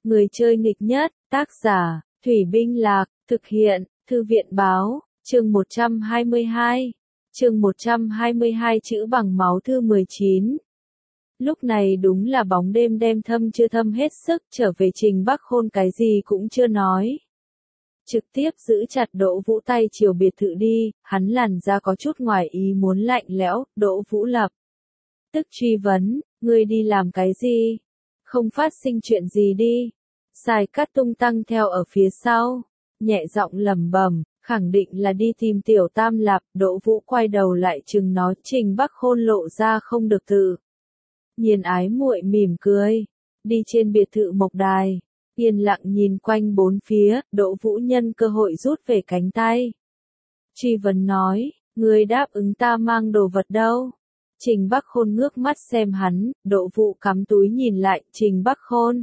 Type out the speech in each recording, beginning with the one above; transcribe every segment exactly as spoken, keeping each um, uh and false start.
Người chơi nghịch nhất, tác giả, Thủy Binh Lạc, thực hiện, Thư viện báo, chương một trăm hai mươi hai. Chương một trăm hai mươi hai chữ bằng máu thư mười chín. Lúc này đúng là bóng đêm đêm thâm chưa thâm hết sức, trở về Trình Bắc Khôn cái gì cũng chưa nói. Trực tiếp giữ chặt Đỗ Vũ tay chiều biệt thự đi, hắn làn ra có chút ngoài ý muốn lạnh lẽo, Đỗ Vũ lập tức truy vấn, ngươi đi làm cái gì? Không phát sinh chuyện gì đi? Sai Cát tung tăng theo ở phía sau, nhẹ giọng lẩm bẩm, khẳng định là đi tìm Tiểu Tam Lạp. Đỗ Vũ quay đầu lại chừng nó, Trình Bắc Khôn lộ ra không được tự nhiên ái muội mỉm cười, đi trên biệt thự mộc đài, yên lặng nhìn quanh bốn phía. Đỗ Vũ nhân cơ hội rút về cánh tay, truy vấn nói, ngươi đáp ứng ta mang đồ vật đâu? Trình Bắc Khôn ngước mắt xem hắn, Đỗ Vũ cắm túi nhìn lại, Trình Bắc Khôn,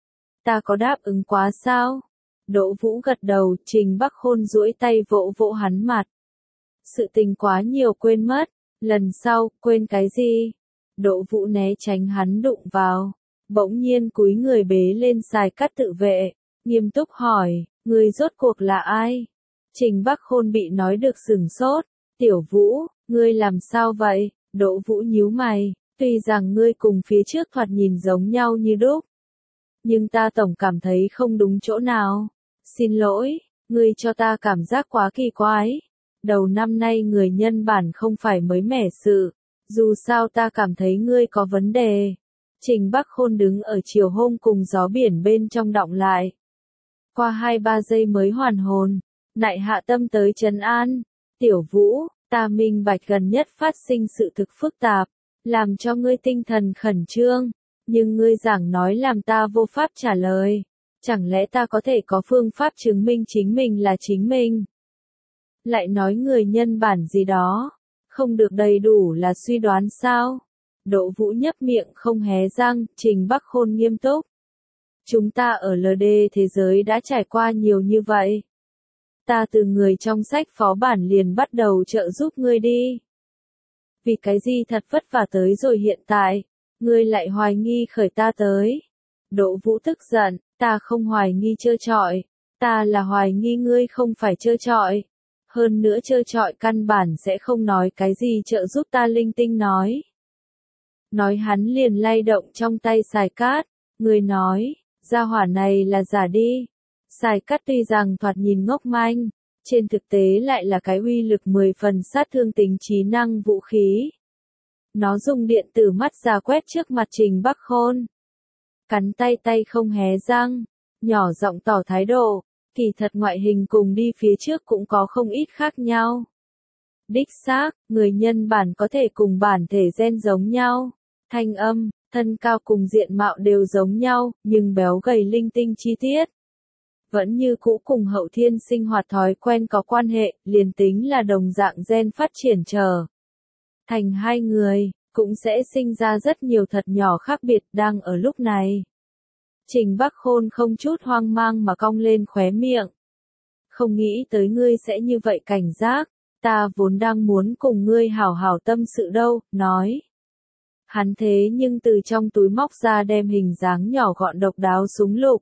ta có đáp ứng quá sao? Đỗ Vũ gật đầu, Trình Bắc Khôn duỗi tay vỗ vỗ hắn mặt. Sự tình quá nhiều quên mất, lần sau, quên cái gì? Đỗ Vũ né tránh hắn đụng vào, bỗng nhiên cúi người bế lên Sai Cát tự vệ, nghiêm túc hỏi, ngươi rốt cuộc là ai? Trình Bắc Khôn bị nói được sửng sốt, Tiểu Vũ, ngươi làm sao vậy? Đỗ Vũ nhíu mày, tuy rằng ngươi cùng phía trước thoạt nhìn giống nhau như đúc, nhưng ta tổng cảm thấy không đúng chỗ nào. Xin lỗi, ngươi cho ta cảm giác quá kỳ quái. Đầu năm nay người nhân bản không phải mới mẻ sự, dù sao ta cảm thấy ngươi có vấn đề. Trình Bắc Khôn đứng ở chiều hôm cùng gió biển bên trong đọng lại. Qua hai ba giây mới hoàn hồn, nại hạ tâm tới trấn an. Tiểu Vũ, ta minh bạch gần nhất phát sinh sự thực phức tạp, làm cho ngươi tinh thần khẩn trương, nhưng ngươi giảng nói làm ta vô pháp trả lời. Chẳng lẽ ta có thể có phương pháp chứng minh chính mình là chính mình? Lại nói người nhân bản gì đó, không được đầy đủ là suy đoán sao? Đỗ Vũ nhấp miệng không hé răng, Trình Bắc Khôn nghiêm túc. Chúng ta ở lờ đê thế giới đã trải qua nhiều như vậy. Ta từ người trong sách phó bản liền bắt đầu trợ giúp ngươi đi. Vì cái gì thật vất vả tới rồi hiện tại, ngươi lại hoài nghi khởi ta tới. Đỗ Vũ tức giận, ta không hoài nghi trơ trọi, ta là hoài nghi ngươi không phải trơ trọi. Hơn nữa trơ trọi căn bản sẽ không nói cái gì trợ giúp ta linh tinh nói. Nói hắn liền lay động trong tay Sai Cát, ngươi nói, gia hỏa này là giả đi. Sai Cát tuy rằng thoạt nhìn ngốc manh, trên thực tế lại là cái uy lực mười phần sát thương tính trí năng vũ khí. Nó dùng điện tử mắt ra quét trước mặt Trình Bắc Khôn. Cắn tay tay không hé răng, nhỏ giọng tỏ thái độ, kỳ thật ngoại hình cùng đi phía trước cũng có không ít khác nhau. Đích xác, người nhân bản có thể cùng bản thể gen giống nhau, thanh âm, thân cao cùng diện mạo đều giống nhau, nhưng béo gầy linh tinh chi tiết vẫn như cũ cùng hậu thiên sinh hoạt thói quen có quan hệ, liền tính là đồng dạng gen phát triển trở thành hai người, cũng sẽ sinh ra rất nhiều thật nhỏ khác biệt. Đang ở lúc này, Trình Bắc Khôn không chút hoang mang mà cong lên khóe miệng. Không nghĩ tới ngươi sẽ như vậy cảnh giác, ta vốn đang muốn cùng ngươi hảo hảo tâm sự đâu, nói. Hắn thế nhưng từ trong túi móc ra đem hình dáng nhỏ gọn độc đáo súng lục.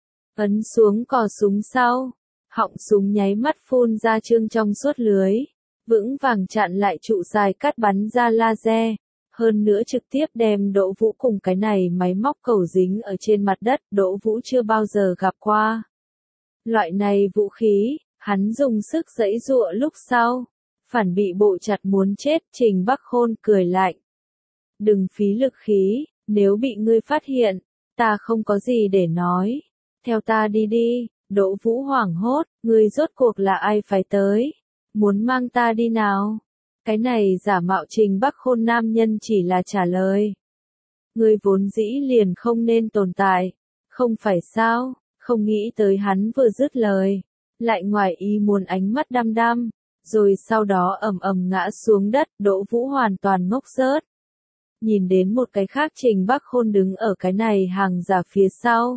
Ấn xuống cò súng sau, họng súng nháy mắt phun ra trương trong suốt lưới, vững vàng chặn lại trụ Sai Cát bắn ra laser. Hơn nữa trực tiếp đem Đỗ Vũ cùng cái này máy móc cầu dính ở trên mặt đất. Đỗ Vũ chưa bao giờ gặp qua loại này vũ khí, hắn dùng sức giãy giụa lúc sau, phản bị bộ chặt muốn chết. Trình Bắc Khôn cười lạnh, đừng phí lực khí, nếu bị ngươi phát hiện, ta không có gì để nói, theo ta đi đi. Đỗ Vũ hoảng hốt, ngươi rốt cuộc là ai phải tới, muốn mang ta đi nào? Cái này giả mạo Trình Bắc Khôn nam nhân chỉ là trả lời, ngươi vốn dĩ liền không nên tồn tại, không phải sao? Không nghĩ tới hắn vừa dứt lời, lại ngoài ý muốn ánh mắt đăm đăm, rồi sau đó ầm ầm ngã xuống đất. Đỗ Vũ hoàn toàn ngốc rớt, nhìn đến một cái khác Trình Bắc Khôn đứng ở cái này hàng giả phía sau,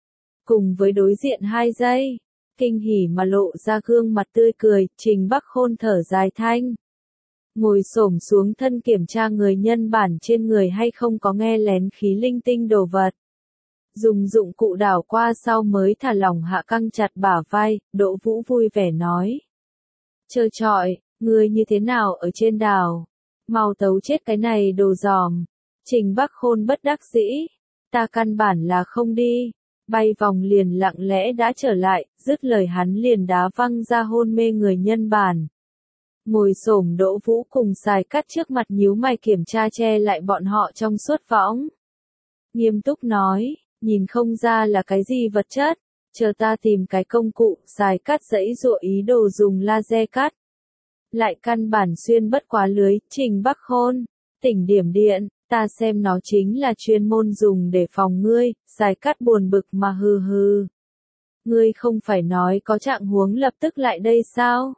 cùng với đối diện hai giây, kinh hỉ mà lộ ra gương mặt tươi cười. Trình Bắc Khôn thở dài thanh, ngồi xổm xuống thân kiểm tra người nhân bản trên người hay không có nghe lén khí linh tinh đồ vật. Dùng dụng cụ đảo qua sau mới thả lỏng hạ căng chặt bả vai, Đỗ Vũ vui vẻ nói. Trơ trọi, ngươi như thế nào ở trên đảo? Mau tấu chết cái này đồ giòm. Trình Bắc Khôn bất đắc dĩ. Ta căn bản là không đi. Bay vòng liền lặng lẽ đã trở lại, dứt lời hắn liền đá văng ra hôn mê người nhân bản. Ngồi xổm Đỗ Vũ cùng Xài Cát trước mặt nhíu mày kiểm tra che lại bọn họ trong suốt võng. Nghiêm túc nói, nhìn không ra là cái gì vật chất, chờ ta tìm cái công cụ. Xài Cát giãy giụa ý đồ dùng laser cắt. Lại căn bản xuyên bất quá lưới. Trình Bắc Khôn, tỉnh điểm điện, ta xem nó chính là chuyên môn dùng để phòng ngươi. Xài Cát buồn bực mà hừ hừ. Ngươi không phải nói có trạng huống lập tức lại đây sao?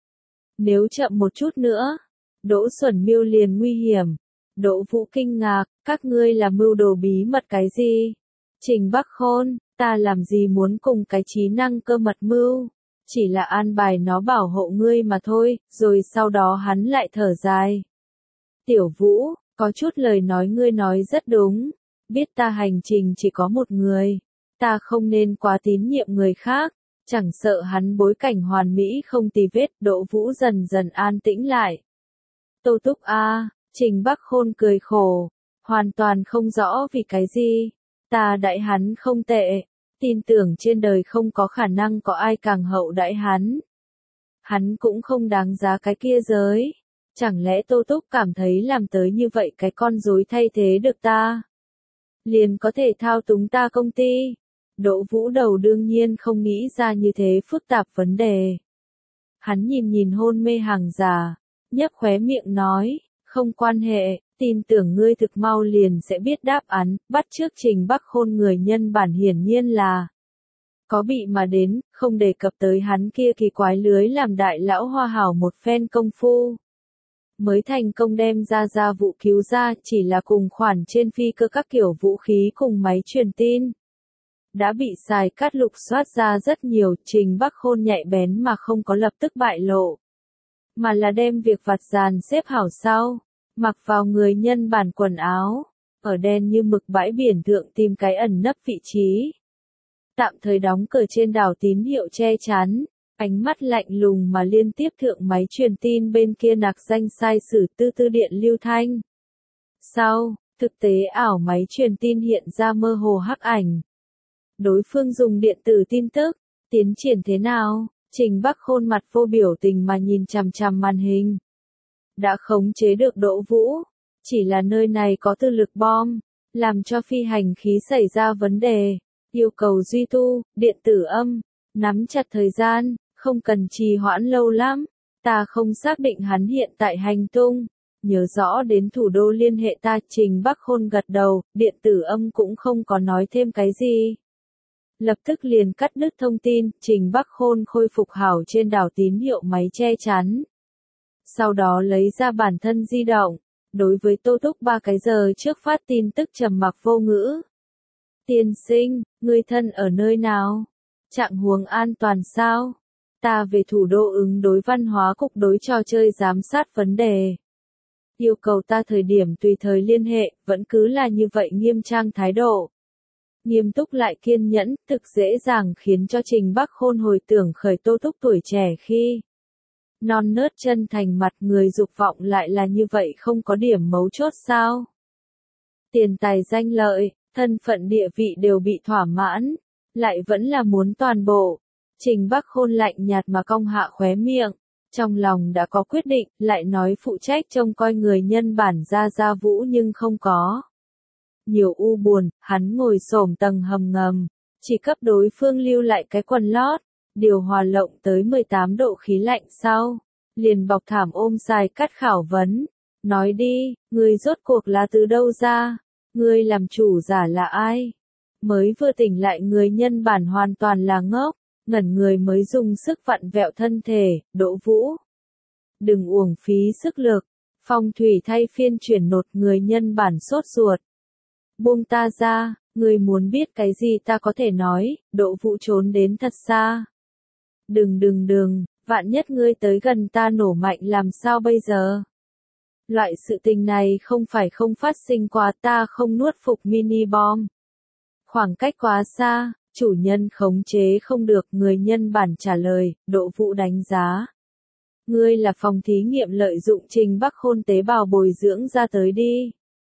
Nếu chậm một chút nữa, Đỗ Xuẩn Miêu liền nguy hiểm. Đỗ Vũ kinh ngạc, các ngươi là mưu đồ bí mật cái gì? Trình Bắc Khôn, ta làm gì muốn cùng cái trí năng cơ mật mưu? Chỉ là an bài nó bảo hộ ngươi mà thôi. Rồi sau đó hắn lại thở dài. Tiểu Vũ, có chút lời nói ngươi nói rất đúng. Biết ta hành trình chỉ có một người. Ta không nên quá tín nhiệm người khác. Chẳng sợ hắn bối cảnh hoàn mỹ không tì vết. Đỗ Vũ dần dần an tĩnh lại. Tô Túc a, Trình Bắc Khôn cười khổ. Hoàn toàn không rõ vì cái gì. Ta đãi hắn không tệ. Tin tưởng trên đời không có khả năng có ai càng hậu đãi hắn. Hắn cũng không đáng giá cái kia giới. Chẳng lẽ Tô Túc cảm thấy làm tới như vậy cái con rối thay thế được ta? Liền có thể thao túng ta công ty. Đỗ Vũ đầu đương nhiên không nghĩ ra như thế phức tạp vấn đề. Hắn nhìn nhìn hôn mê hàng già, nhếch khóe miệng nói, không quan hệ, tin tưởng ngươi thực mau liền sẽ biết đáp án. Bắt trước Trình Bắc Khôn người nhân bản hiển nhiên là có bị mà đến, không đề cập tới hắn kia kỳ quái lưới làm đại lão hoa hảo một phen công phu. Mới thành công đem ra ra vụ cứu ra, chỉ là cùng khoản trên phi cơ các kiểu vũ khí cùng máy truyền tin. Đã bị Xài Cát lục soát ra rất nhiều. Trình Bắc Khôn nhạy bén mà không có lập tức bại lộ. Mà là đem việc vặt dàn xếp hảo sau. Mặc vào người nhân bản quần áo. Ở đen như mực bãi biển thượng tìm cái ẩn nấp vị trí. Tạm thời đóng cờ trên đảo tín hiệu che chắn. Ánh mắt lạnh lùng mà liên tiếp thượng máy truyền tin bên kia nạc danh sai sử tư tư điện lưu thanh. Sau, thực tế ảo máy truyền tin hiện ra mơ hồ hắc ảnh. Đối phương dùng điện tử tin tức, tiến triển thế nào? Trình Bắc Khôn mặt vô biểu tình mà nhìn chằm chằm màn hình. Đã khống chế được Đỗ Vũ, chỉ là nơi này có tư lực bom, làm cho phi hành khí xảy ra vấn đề, yêu cầu duy tu, điện tử âm, nắm chặt thời gian, không cần trì hoãn lâu lắm, ta không xác định hắn hiện tại hành tung, nhớ rõ đến thủ đô liên hệ ta. Trình Bắc Khôn gật đầu, điện tử âm cũng không có nói thêm cái gì. Lập tức liền cắt đứt thông tin. Trình Bắc Khôn khôi phục hảo trên đảo tín hiệu máy che chắn. Sau đó lấy ra bản thân di động, đối với Tô Túc ba cái giờ trước phát tin tức trầm mặc vô ngữ. Tiên sinh, người thân ở nơi nào? Trạng huống an toàn sao? Ta về thủ đô ứng đối văn hóa cục đối trò chơi giám sát vấn đề. Yêu cầu ta thời điểm tùy thời liên hệ, vẫn cứ là như vậy nghiêm trang thái độ. Nghiêm túc lại kiên nhẫn, thực dễ dàng khiến cho Trình Bắc Khôn hồi tưởng khởi Tô Túc tuổi trẻ khi non nớt chân thành mặt người dục vọng lại là như vậy không có điểm mấu chốt sao. Tiền tài danh lợi, thân phận địa vị đều bị thỏa mãn, lại vẫn là muốn toàn bộ. Trình Bắc Khôn lạnh nhạt mà cong hạ khóe miệng, trong lòng đã có quyết định, lại nói phụ trách trông coi người nhân bản ra ra Vũ nhưng không có. Nhiều u buồn, hắn ngồi xổm tầng hầm ngầm, chỉ cấp đối phương lưu lại cái quần lót, điều hòa lộng tới mười tám độ khí lạnh sau, liền bọc thảm ôm Xài Cát khảo vấn, nói đi, ngươi rốt cuộc là từ đâu ra, ngươi làm chủ giả là ai? Mới vừa tỉnh lại người nhân bản hoàn toàn là ngốc, ngẩn người mới dùng sức vặn vẹo thân thể. Đỗ Vũ, đừng uổng phí sức lực, phong thủy thay phiên chuyển nột. Người nhân bản sốt ruột. Buông ta ra, ngươi muốn biết cái gì ta có thể nói. Đỗ Vũ trốn đến thật xa. Đừng đừng đừng, vạn nhất ngươi tới gần ta nổ mạnh làm sao bây giờ? Loại sự tình này không phải không phát sinh qua, ta không nuốt phục mini bom. Khoảng cách quá xa, chủ nhân khống chế không được, người nhân bản trả lời, Đỗ Vũ đánh giá. Ngươi là phòng thí nghiệm lợi dụng Trình Bắc Khôn tế bào bồi dưỡng ra tới đi.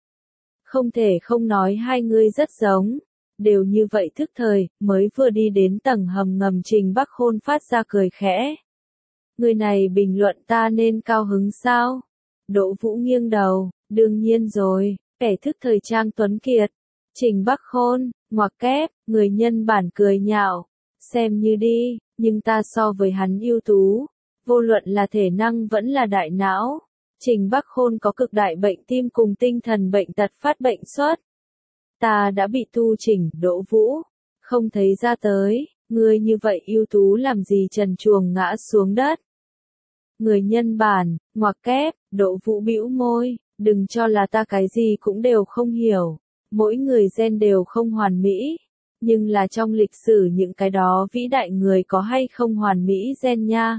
Không thể không nói hai ngươi rất giống. Đều như vậy thức thời, mới vừa đi đến tầng hầm ngầm Trình Bắc Khôn phát ra cười khẽ. Người này bình luận ta nên cao hứng sao? Đỗ Vũ nghiêng đầu, đương nhiên rồi, kẻ thức thời trang tuấn kiệt. Trình Bắc Khôn, ngoặc kép, người nhân bản cười nhạo. Xem như đi, nhưng ta so với hắn ưu tú. Vô luận là thể năng vẫn là đại não. Trình Bắc Khôn có cực đại bệnh tim cùng tinh thần bệnh tật phát bệnh xuất. Ta đã bị tu chỉnh, Đỗ Vũ. Không thấy ra tới, ngươi như vậy ưu tú làm gì trần truồng ngã xuống đất. Người nhân bản, ngoặc kép, Đỗ Vũ bĩu môi, đừng cho là ta cái gì cũng đều không hiểu. Mỗi người gen đều không hoàn mỹ. Nhưng là trong lịch sử những cái đó vĩ đại người có hay không hoàn mỹ gen nha.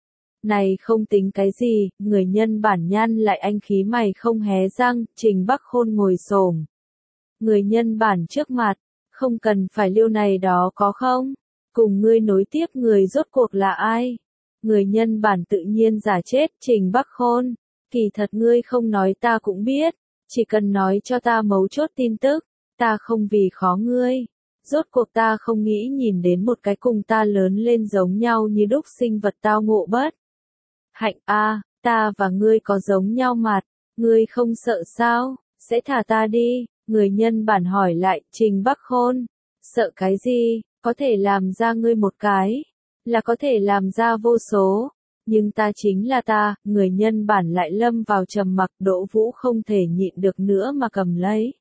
Này không tính cái gì, người nhân bản nhăn lại anh khí mày không hé răng, Trình Bắc Khôn ngồi xổm. Người nhân bản trước mặt, không cần phải liêu này đó có không? Cùng ngươi nối tiếp người rốt cuộc là ai? Người nhân bản tự nhiên giả chết, Trình Bắc Khôn. Kỳ thật ngươi không nói ta cũng biết, chỉ cần nói cho ta mấu chốt tin tức, ta không vì khó ngươi. Rốt cuộc ta không nghĩ nhìn đến một cái cùng ta lớn lên giống nhau như đúc sinh vật tao ngộ bất. Hạnh a, ta và ngươi có giống nhau mặt, ngươi không sợ sao, sẽ thả ta đi, người nhân bản hỏi lại, Trình Bắc Khôn, sợ cái gì, có thể làm ra ngươi một cái, là có thể làm ra vô số, nhưng ta chính là ta, người nhân bản lại lâm vào trầm mặc, Đỗ Vũ không thể nhịn được nữa mà cầm lấy.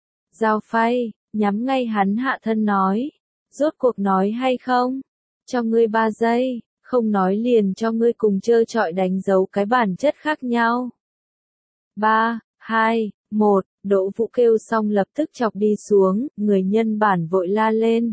Dao phay, nhắm ngay hắn hạ thân nói, rốt cuộc nói hay không, cho ngươi ba giây. Không nói liền cho ngươi cùng trơ trọi đánh dấu cái bản chất khác nhau. ba, hai, một, Đỗ Vũ kêu xong lập tức chọc đi xuống, người nhân bản vội la lên.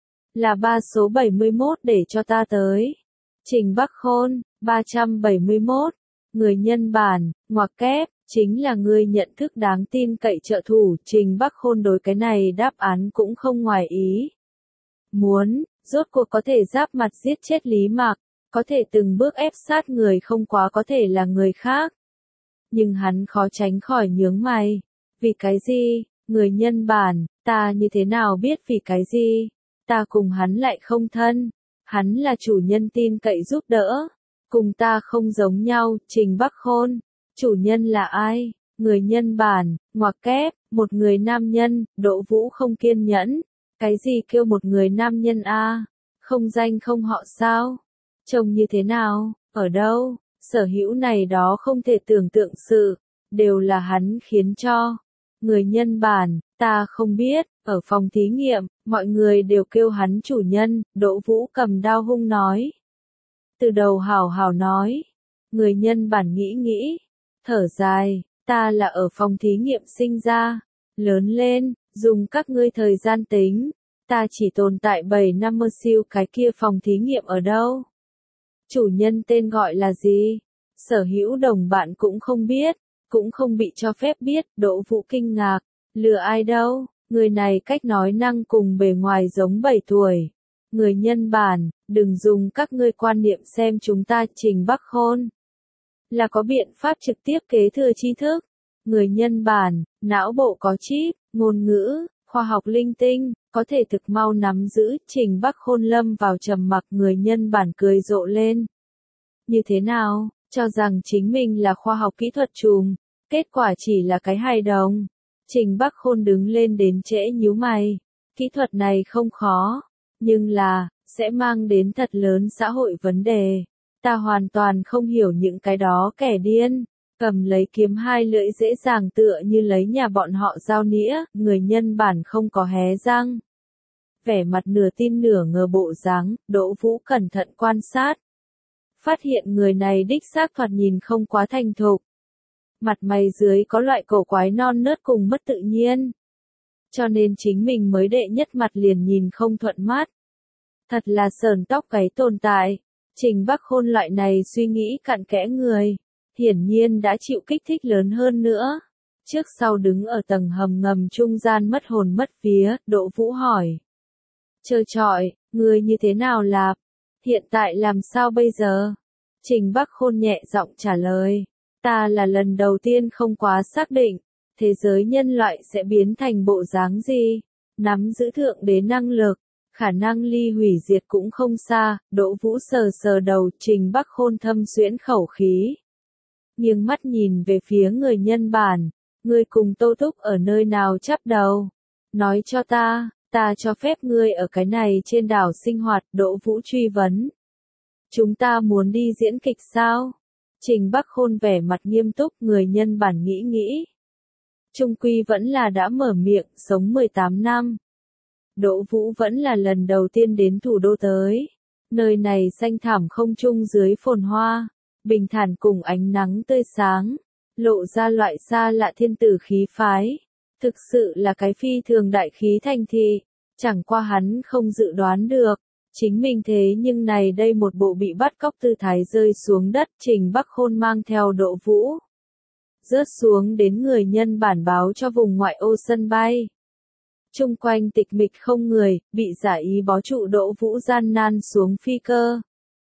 Là ba số bảy mươi mốt để cho ta tới. Trình Bắc Khôn, ba trăm bảy mươi mốt, người nhân bản, ngoặc kép, chính là ngươi nhận thức đáng tin cậy trợ thủ, Trình Bắc Khôn đối cái này đáp án cũng không ngoài ý. Muốn, rốt cuộc có thể giáp mặt giết chết Lý Mạc, có thể từng bước ép sát người không quá có thể là người khác. Nhưng hắn khó tránh khỏi nhướng mày. Vì cái gì, người nhân bản, ta như thế nào biết vì cái gì, ta cùng hắn lại không thân, hắn là chủ nhân tin cậy giúp đỡ, cùng ta không giống nhau, Trình Bắc Khôn, chủ nhân là ai, người nhân bản, ngoặc kép, một người nam nhân, Đỗ Vũ không kiên nhẫn, cái gì kêu một người nam nhân a, không danh không họ sao, trông như thế nào, ở đâu, sở hữu này đó không thể tưởng tượng sự, đều là hắn khiến cho. Người nhân bản, ta không biết, ở phòng thí nghiệm, mọi người đều kêu hắn chủ nhân, Đỗ Vũ cầm đao hung nói. Từ đầu hào hào nói, người nhân bản nghĩ nghĩ, thở dài, ta là ở phòng thí nghiệm sinh ra, lớn lên, dùng các ngươi thời gian tính, ta chỉ tồn tại bảy năm mơ siêu cái kia phòng thí nghiệm ở đâu. Chủ nhân tên gọi là gì? Sở hữu đồng bạn cũng không biết, cũng không bị cho phép biết, Đỗ Vũ kinh ngạc, lừa ai đâu, người này cách nói năng cùng bề ngoài giống bảy tuổi. Người nhân bản, đừng dùng các ngươi quan niệm xem chúng ta, Trình Bắc Khôn. Là có biện pháp trực tiếp kế thừa tri thức. Người nhân bản, não bộ có chip, ngôn ngữ, khoa học linh tinh, có thể thực mau nắm giữ, Trình Bắc Khôn lâm vào trầm mặc, người nhân bản cười rộ lên. Như thế nào, cho rằng chính mình là khoa học kỹ thuật trùm, kết quả chỉ là cái hài đồng. Trình Bắc Khôn đứng lên đến trễ nhíu mày, kỹ thuật này không khó, nhưng là, sẽ mang đến thật lớn xã hội vấn đề. Ta hoàn toàn không hiểu những cái đó kẻ điên, cầm lấy kiếm hai lưỡi dễ dàng tựa như lấy nhà bọn họ dao nĩa, người nhân bản không có hé răng. Vẻ mặt nửa tin nửa ngờ bộ dáng, Đỗ Vũ cẩn thận quan sát. Phát hiện người này đích xác thoạt nhìn không quá thành thục. Mặt mày dưới có loại cổ quái non nớt cùng mất tự nhiên. Cho nên chính mình mới đệ nhất mặt liền nhìn không thuận mắt. Thật là sờn tóc gáy tồn tại. Trình Bắc Khôn loại này suy nghĩ cặn kẽ người, hiển nhiên đã chịu kích thích lớn hơn nữa. trước sau đứng ở tầng hầm ngầm trung gian mất hồn mất vía, Đỗ Vũ hỏi. Trơ trọi, ngươi như thế nào Lạp? Hiện tại làm sao bây giờ? Trình Bắc Khôn nhẹ giọng trả lời. Ta là lần đầu tiên không quá xác định, thế giới nhân loại sẽ biến thành bộ dáng gì? Nắm giữ thượng đế năng lực, khả năng ly hủy diệt cũng không xa, Đỗ Vũ sờ sờ đầu, Trình Bắc Khôn thâm xuyễn khẩu khí. Nghiêng mắt nhìn về phía người nhân bản, ngươi cùng Tô Túc ở nơi nào chắp đầu? Nói cho ta, ta cho phép ngươi ở cái này trên đảo sinh hoạt, Đỗ Vũ truy vấn. Chúng ta muốn đi diễn kịch sao? Trình Bắc Khôn vẻ mặt nghiêm túc, người nhân bản nghĩ nghĩ. Trung quy vẫn là đã mở miệng, sống mười tám năm. Đỗ Vũ vẫn là lần đầu tiên đến thủ đô tới. Nơi này xanh thảm không trung dưới phồn hoa, bình thản cùng ánh nắng tươi sáng, lộ ra loại xa lạ thiên tử khí phái. Thực sự là cái phi thường đại khí thành thị, chẳng qua hắn không dự đoán được. Chính mình thế nhưng này đây một bộ bị bắt cóc tư thái rơi xuống đất, Trình Bắc Khôn mang theo Đỗ Vũ. Rớt xuống đến người nhân bản báo cho vùng ngoại ô sân bay. Trung quanh tịch mịch không người, bị giả ý bó trụ Đỗ Vũ gian nan xuống phi cơ.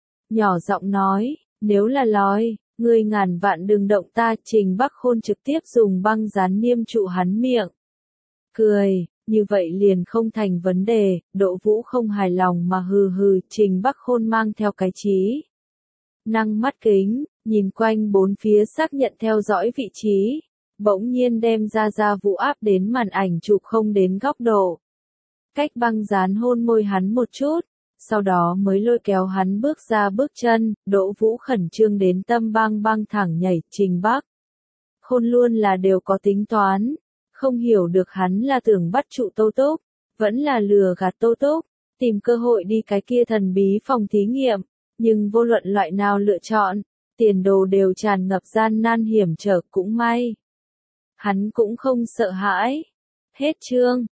Nhỏ giọng nói, nếu là lói, ngươi ngàn vạn đừng động ta, Trình Bắc Khôn trực tiếp dùng băng dán niêm trụ hắn miệng. Cười. Như vậy liền không thành vấn đề, Đỗ Vũ không hài lòng mà hừ hừ, Trình Bắc Khôn mang theo cái trí năng mắt kính, nhìn quanh bốn phía xác nhận theo dõi vị trí, bỗng nhiên đem ra ra Vũ áp đến màn ảnh chụp không đến góc độ. Cách băng dán hôn môi hắn một chút, sau đó mới lôi kéo hắn bước ra bước chân, Đỗ Vũ khẩn trương đến tâm băng băng thẳng nhảy, Trình Bắc Khôn luôn là đều có tính toán. Không hiểu được hắn là tưởng bắt trụ Tô Túc, vẫn là lừa gạt Tô Túc, tìm cơ hội đi cái kia thần bí phòng thí nghiệm, nhưng vô luận loại nào lựa chọn, tiền đồ đều tràn ngập gian nan hiểm trở, cũng may. Hắn cũng không sợ hãi. Hết chương.